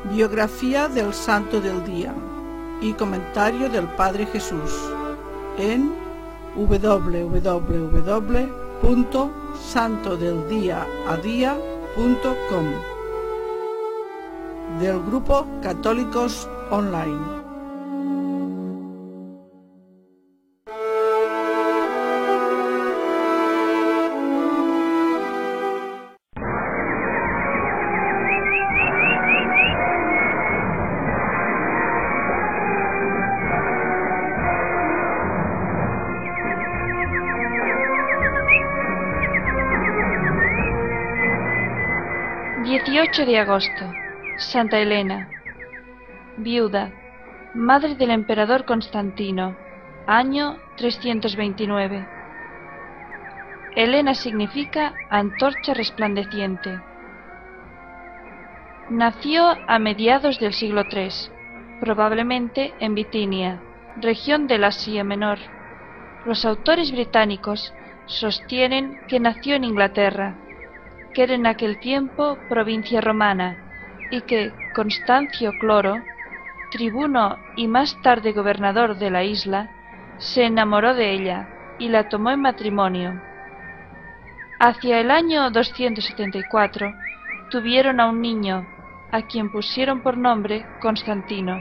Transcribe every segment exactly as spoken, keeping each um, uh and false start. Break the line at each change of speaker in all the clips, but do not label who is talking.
Biografía del Santo del Día y comentario del Padre Jesús en w w w punto santo del día a día punto com del Grupo Católicos Online.
dieciocho de agosto. Santa Elena, viuda, madre del emperador Constantino, año trescientos veintinueve. Elena significa antorcha resplandeciente. Nació a mediados del siglo tres, probablemente en Bitinia, región del Asia Menor. Los autores británicos sostienen que nació en Inglaterra, que era en aquel tiempo provincia romana, y que Constancio Cloro, tribuno y más tarde gobernador de la isla, se enamoró de ella y la tomó en matrimonio. Hacia el año doscientos setenta y cuatro tuvieron a un niño, a quien pusieron por nombre Constantino.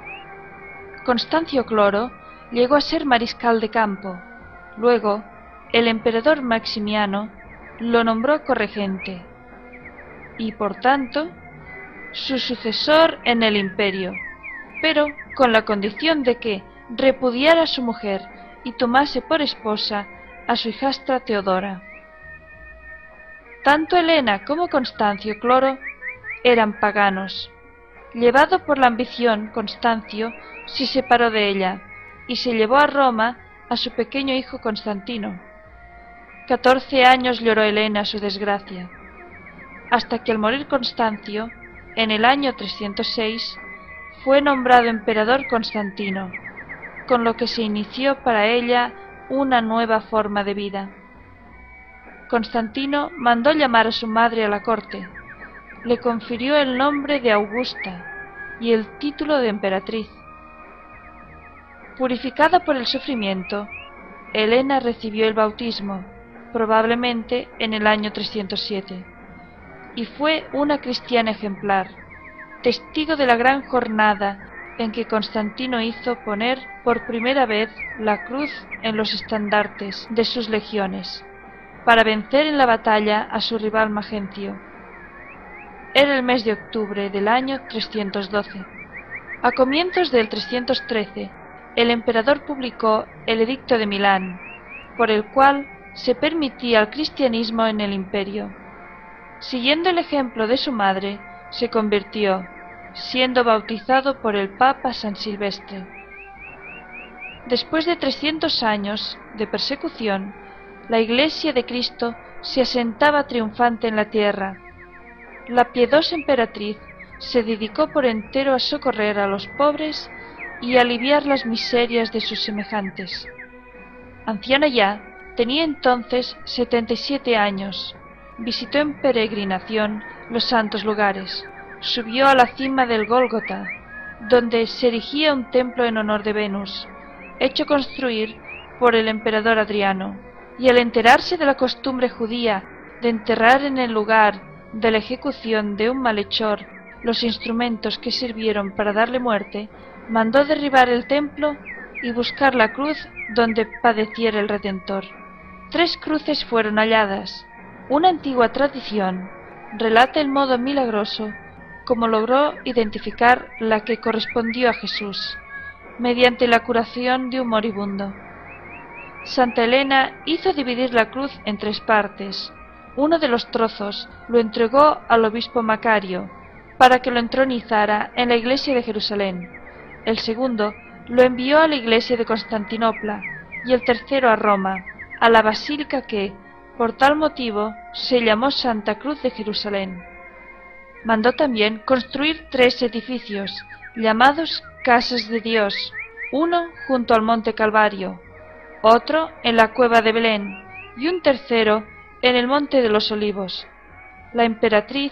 Constancio Cloro llegó a ser mariscal de campo. Luego, el emperador Maximiano lo nombró corregente y, por tanto, su sucesor en el imperio, pero con la condición de que repudiara a su mujer y tomase por esposa a su hijastra Teodora. Tanto Elena como Constancio Cloro eran paganos. Llevado por la ambición, Constancio se separó de ella y se llevó a Roma a su pequeño hijo Constantino. Catorce años lloró Elena su desgracia, hasta que al morir Constancio, en el año trescientos seis, fue nombrado emperador Constantino, con lo que se inició para ella una nueva forma de vida. Constantino mandó llamar a su madre a la corte, le confirió el nombre de Augusta y el título de emperatriz. Purificada por el sufrimiento, Elena recibió el bautismo, probablemente en el año trescientos siete, y fue una cristiana ejemplar, testigo de la gran jornada en que Constantino hizo poner por primera vez la cruz en los estandartes de sus legiones, para vencer en la batalla a su rival Magencio. Era el mes de octubre del año trescientos doce. A comienzos del trescientos trece, el emperador publicó el Edicto de Milán, por el cual se permitía el cristianismo en el imperio. Siguiendo el ejemplo de su madre, se convirtió, siendo bautizado por el Papa San Silvestre. Después de trescientos años de persecución, la Iglesia de Cristo se asentaba triunfante en la tierra. La piadosa emperatriz se dedicó por entero a socorrer a los pobres y aliviar las miserias de sus semejantes. Anciana ya, tenía entonces setenta y siete años. Visitó en peregrinación los santos lugares. Subió a la cima del Gólgota, donde se erigía un templo en honor de Venus, hecho construir por el emperador Adriano, y al enterarse de la costumbre judía de enterrar en el lugar de la ejecución de un malhechor los instrumentos que sirvieron para darle muerte, mandó derribar el templo y buscar la cruz donde padeciera el Redentor. Tres cruces fueron halladas. Una antigua tradición relata el modo milagroso como logró identificar la que correspondió a Jesús, mediante la curación de un moribundo. Santa Elena hizo dividir la cruz en tres partes. Uno de los trozos lo entregó al obispo Macario, para que lo entronizara en la iglesia de Jerusalén. El segundo lo envió a la iglesia de Constantinopla, y el tercero a Roma, a la basílica que, por tal motivo, se llamó Santa Cruz de Jerusalén. Mandó también construir tres edificios, llamados Casas de Dios, uno junto al monte Calvario, otro en la cueva de Belén, y un tercero en el monte de los Olivos. La emperatriz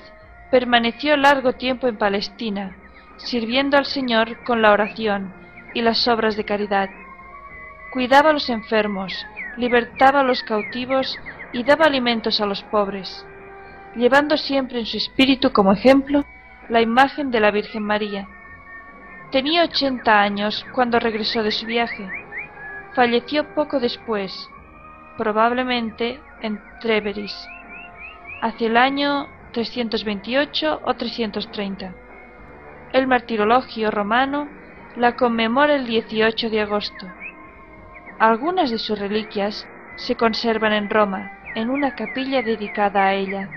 permaneció largo tiempo en Palestina, sirviendo al Señor con la oración y las obras de caridad. Cuidaba a los enfermos, libertaba a los cautivos y daba alimentos a los pobres, llevando siempre en su espíritu como ejemplo la imagen de la Virgen María. Tenía ochenta años cuando regresó de su viaje. Falleció poco después, probablemente en Trèveris, hacia el año trescientos veintiocho o trescientos treinta. El martirologio romano la conmemora el dieciocho de agosto. Algunas de sus reliquias se conservan en Roma, en una capilla dedicada a ella.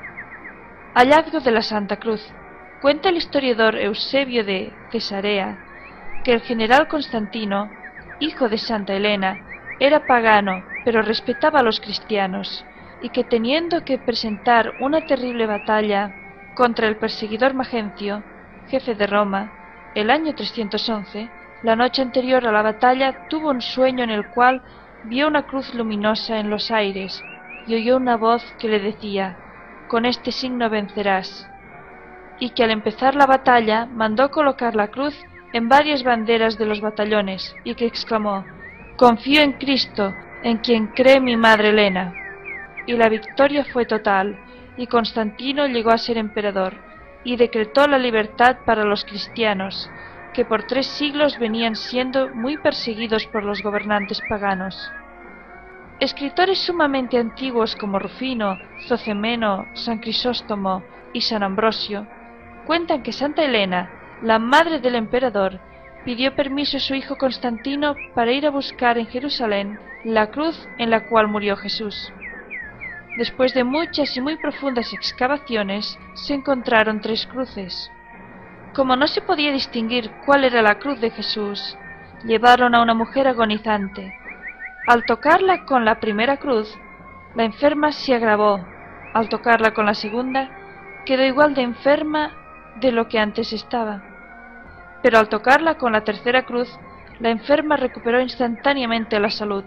Hallazgo de la Santa Cruz. Cuenta el historiador Eusebio de Cesarea que el general Constantino, hijo de Santa Elena, era pagano, pero respetaba a los cristianos, y que teniendo que presentar una terrible batalla contra el perseguidor Magencio, jefe de Roma, el año trescientos once, la noche anterior a la batalla tuvo un sueño en el cual vio una cruz luminosa en los aires y oyó una voz que le decía: «Con este signo vencerás», y que al empezar la batalla mandó colocar la cruz en varias banderas de los batallones y que exclamó: «Confío en Cristo, en quien cree mi madre Elena». Y la victoria fue total, y Constantino llegó a ser emperador, y decretó la libertad para los cristianos, que por tres siglos venían siendo muy perseguidos por los gobernantes paganos. Escritores sumamente antiguos como Rufino, Zocemeno, San Crisóstomo y San Ambrosio cuentan que Santa Elena, la madre del emperador, pidió permiso a su hijo Constantino para ir a buscar en Jerusalén la cruz en la cual murió Jesús. Después de muchas y muy profundas excavaciones, se encontraron tres cruces. Como no se podía distinguir cuál era la cruz de Jesús, llevaron a una mujer agonizante. Al tocarla con la primera cruz, la enferma se agravó. Al tocarla con la segunda, quedó igual de enferma de lo que antes estaba. Pero al tocarla con la tercera cruz, la enferma recuperó instantáneamente la salud.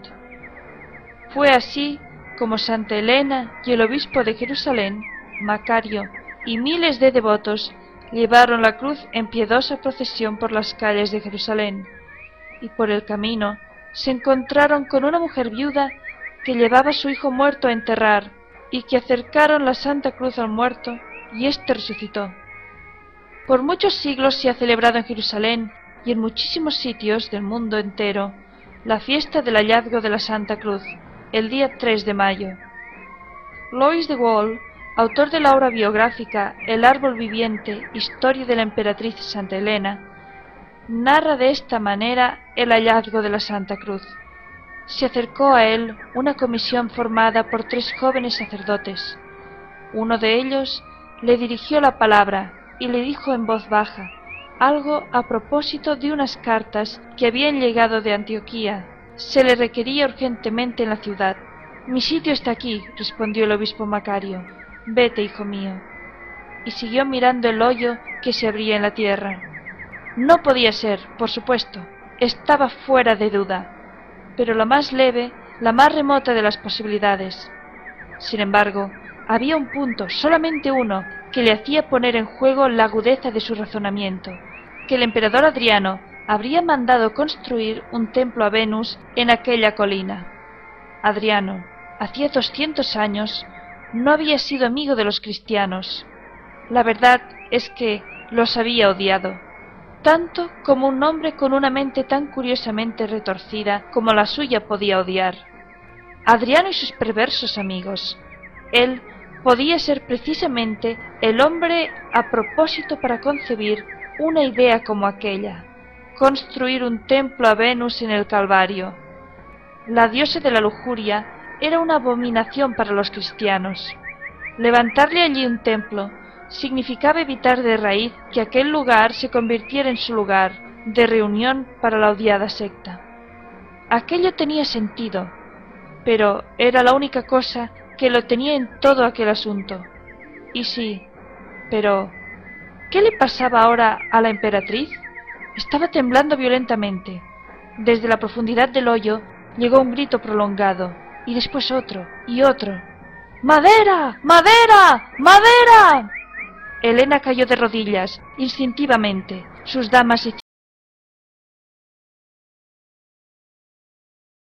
Fue así como Santa Elena y el obispo de Jerusalén, Macario, y miles de devotos llevaron la cruz en piedosa procesión por las calles de Jerusalén, y por el camino se encontraron con una mujer viuda que llevaba a su hijo muerto a enterrar, y que acercaron la Santa Cruz al muerto, y éste resucitó. Por muchos siglos se ha celebrado en Jerusalén y en muchísimos sitios del mundo entero la fiesta del hallazgo de la Santa Cruz, el día tres de mayo. Louis de Wohl, autor de la obra biográfica El árbol viviente, historia de la emperatriz Santa Elena, narra de esta manera el hallazgo de la Santa Cruz. Se acercó a él una comisión formada por tres jóvenes sacerdotes. Uno de ellos le dirigió la palabra y le dijo en voz baja algo a propósito de unas cartas que habían llegado de Antioquía. Se le requería urgentemente en la ciudad. «Mi sitio está aquí», respondió el obispo Macario. «Vete, hijo mío». Y siguió mirando el hoyo que se abría en la tierra. No podía ser, por supuesto, estaba fuera de duda, pero la más leve, la más remota de las posibilidades. Sin embargo, había un punto, solamente uno, que le hacía poner en juego la agudeza de su razonamiento, que el emperador Adriano habría mandado construir un templo a Venus en aquella colina. Adriano, hacía doscientos años, no había sido amigo de los cristianos. La verdad es que los había odiado, tanto como un hombre con una mente tan curiosamente retorcida como la suya podía odiar. Adriano y sus perversos amigos. Él podía ser precisamente el hombre a propósito para concebir una idea como aquella: construir un templo a Venus en el Calvario. La diosa de la lujuria era una abominación para los cristianos. Levantarle allí un templo significaba evitar de raíz que aquel lugar se convirtiera en su lugar de reunión para la odiada secta. Aquello tenía sentido, pero era la única cosa que lo tenía en todo aquel asunto. Y sí, pero ¿qué le pasaba ahora a la emperatriz? Estaba temblando violentamente. Desde la profundidad del hoyo llegó un grito prolongado, y después otro, y otro. «¡Madera! ¡Madera! ¡Madera!». Elena cayó de rodillas, instintivamente. Sus damas